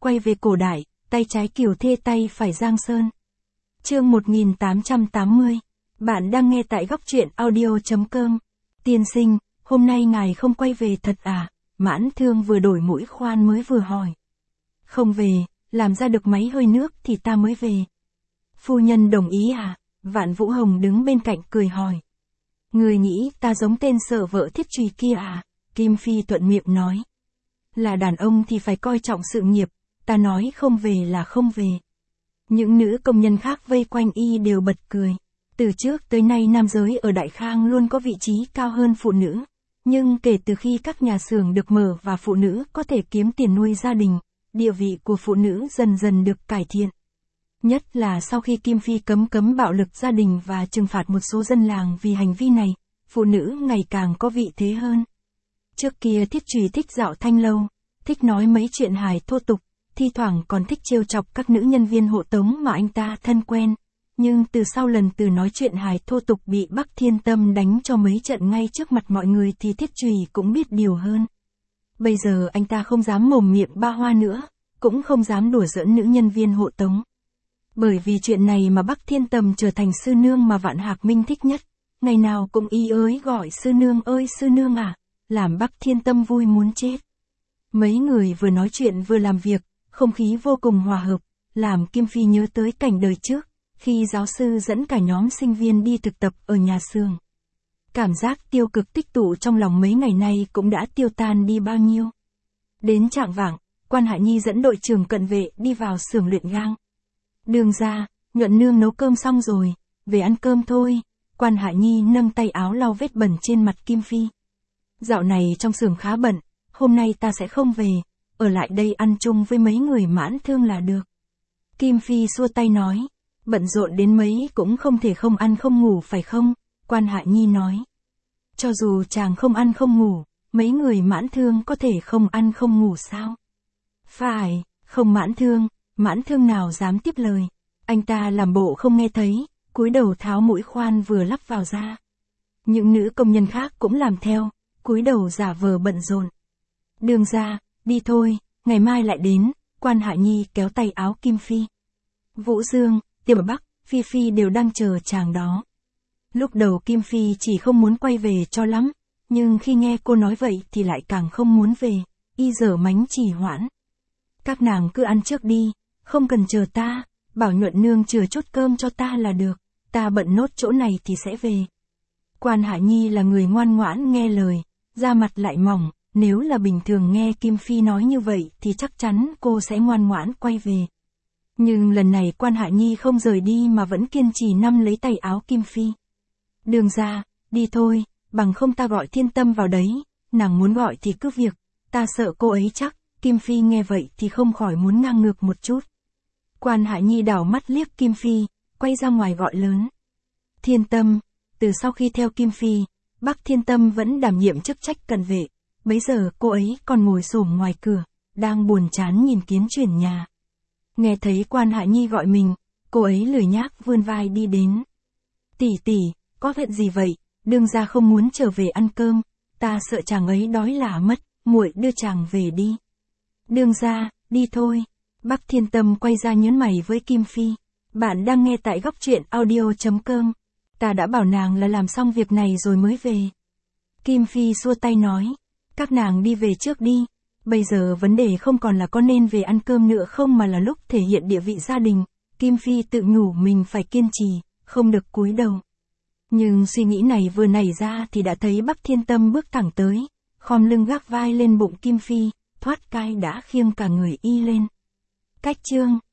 quay về cổ đại, tay trái Kiều Thê tay phải Giang Sơn. Chương 1880. Bạn đang nghe tại góc truyện audio.com. Tiên sinh, hôm nay ngài không quay về thật à? Mãn Thương vừa đổi mũi khoan mới vừa hỏi. Không về, làm ra được máy hơi nước thì ta mới về. Phu nhân đồng ý à? Vạn Vũ Hồng đứng bên cạnh cười hỏi. Người nghĩ ta giống tên sợ vợ thiết trùy kia à? Kim Phi thuận miệng nói. Là đàn ông thì phải coi trọng sự nghiệp, ta nói không về là không về. Những nữ công nhân khác vây quanh y đều bật cười. Từ trước tới nay nam giới ở Đại Khang luôn có vị trí cao hơn phụ nữ. Nhưng kể từ khi các nhà xưởng được mở và phụ nữ có thể kiếm tiền nuôi gia đình, địa vị của phụ nữ dần dần được cải thiện. Nhất là sau khi Kim Phi cấm bạo lực gia đình và trừng phạt một số dân làng vì hành vi này, phụ nữ ngày càng có vị thế hơn. Trước kia Thiết Trùy thích dạo thanh lâu, thích nói mấy chuyện hài thô tục, thi thoảng còn thích trêu chọc các nữ nhân viên hộ tống mà anh ta thân quen. Nhưng từ sau lần từ nói chuyện hài thô tục bị Bắc Thiên Tâm đánh cho mấy trận ngay trước mặt mọi người thì Thiết Trùy cũng biết điều hơn. Bây giờ anh ta không dám mồm miệng ba hoa nữa, cũng không dám đùa giỡn nữ nhân viên hộ tống. Bởi vì chuyện này mà Bắc Thiên Tâm trở thành sư nương mà Vạn Hạc Minh thích nhất, ngày nào cũng y ới gọi sư nương ơi sư nương à, làm Bắc Thiên Tâm vui muốn chết. Mấy người vừa nói chuyện vừa làm việc, không khí vô cùng hòa hợp, làm Kim Phi nhớ tới cảnh đời trước, khi giáo sư dẫn cả nhóm sinh viên đi thực tập ở nhà xưởng. Cảm giác tiêu cực tích tụ trong lòng mấy ngày nay cũng đã tiêu tan đi bao nhiêu. Đến chạng vạng, Quan Hạ Nhi dẫn đội trưởng cận vệ đi vào xưởng luyện gang. Đường ra, Nhuận nương nấu cơm xong rồi, về ăn cơm thôi. Quan Hạ Nhi nâng tay áo lau vết bẩn trên mặt Kim Phi. Dạo này trong xưởng khá bận, hôm nay ta sẽ không về, ở lại đây ăn chung với mấy người Mãn Thương là được. Kim Phi xua tay nói, bận rộn đến mấy cũng không thể không ăn không ngủ phải không? Quan Hạ Nhi nói. Cho dù chàng không ăn không ngủ, mấy người Mãn Thương có thể không ăn không ngủ sao? Phải, không Mãn Thương nào dám tiếp lời. Anh ta làm bộ không nghe thấy, cúi đầu tháo mũi khoan vừa lắp vào ra. Những nữ công nhân khác cũng làm theo, cúi đầu giả vờ bận rộn. Đường ra, đi thôi, ngày mai lại đến. Quan Hạ Nhi kéo tay áo Kim Phi. Vũ Dương, Tiểu Bắc, Phi Phi đều đang chờ chàng đó. Lúc đầu Kim Phi chỉ không muốn quay về cho lắm, nhưng khi nghe cô nói vậy thì lại càng không muốn về, y giở mánh trì hoãn. Các nàng cứ ăn trước đi, không cần chờ ta, bảo Nhuận nương chừa chút cơm cho ta là được, ta bận nốt chỗ này thì sẽ về. Quan Hạ Nhi là người ngoan ngoãn nghe lời, da mặt lại mỏng, nếu là bình thường nghe Kim Phi nói như vậy thì chắc chắn cô sẽ ngoan ngoãn quay về. Nhưng lần này Quan Hạ Nhi không rời đi mà vẫn kiên trì nắm lấy tay áo Kim Phi. Đường ra, đi thôi, bằng không ta gọi Thiên Tâm vào đấy, nàng muốn gọi thì cứ việc, ta sợ cô ấy chắc. Kim Phi nghe vậy thì không khỏi muốn ngang ngược một chút. Quan Hạ Nhi đảo mắt liếc Kim Phi, quay ra ngoài gọi lớn. Thiên Tâm, từ sau khi theo Kim Phi, Bắc Thiên Tâm vẫn đảm nhiệm chức trách cận vệ, bấy giờ cô ấy còn ngồi xổm ngoài cửa, đang buồn chán nhìn Kiến chuyển nhà. Nghe thấy Quan Hạ Nhi gọi mình, cô ấy lười nhác vươn vai đi đến. Tỷ tỷ, có chuyện gì vậy? Đương ra không muốn trở về ăn cơm, ta sợ chàng ấy đói lả mất, muội đưa chàng về đi. Đương ra, đi thôi. Bắc Thiên Tâm quay ra nhớn mày với Kim Phi. Bạn đang nghe tại góc truyện audio.com. Ta đã bảo nàng là làm xong việc này rồi mới về. Kim Phi xua tay nói. Các nàng đi về trước đi. Bây giờ vấn đề không còn là có nên về ăn cơm nữa không mà là lúc thể hiện địa vị gia đình. Kim Phi tự nhủ mình phải kiên trì, không được cúi đầu. Nhưng suy nghĩ này vừa nảy ra thì đã thấy Bắc Thiên Tâm bước thẳng tới, khom lưng gác vai lên bụng Kim Phi, thoát cai đã khiêng cả người y lên. Cách chương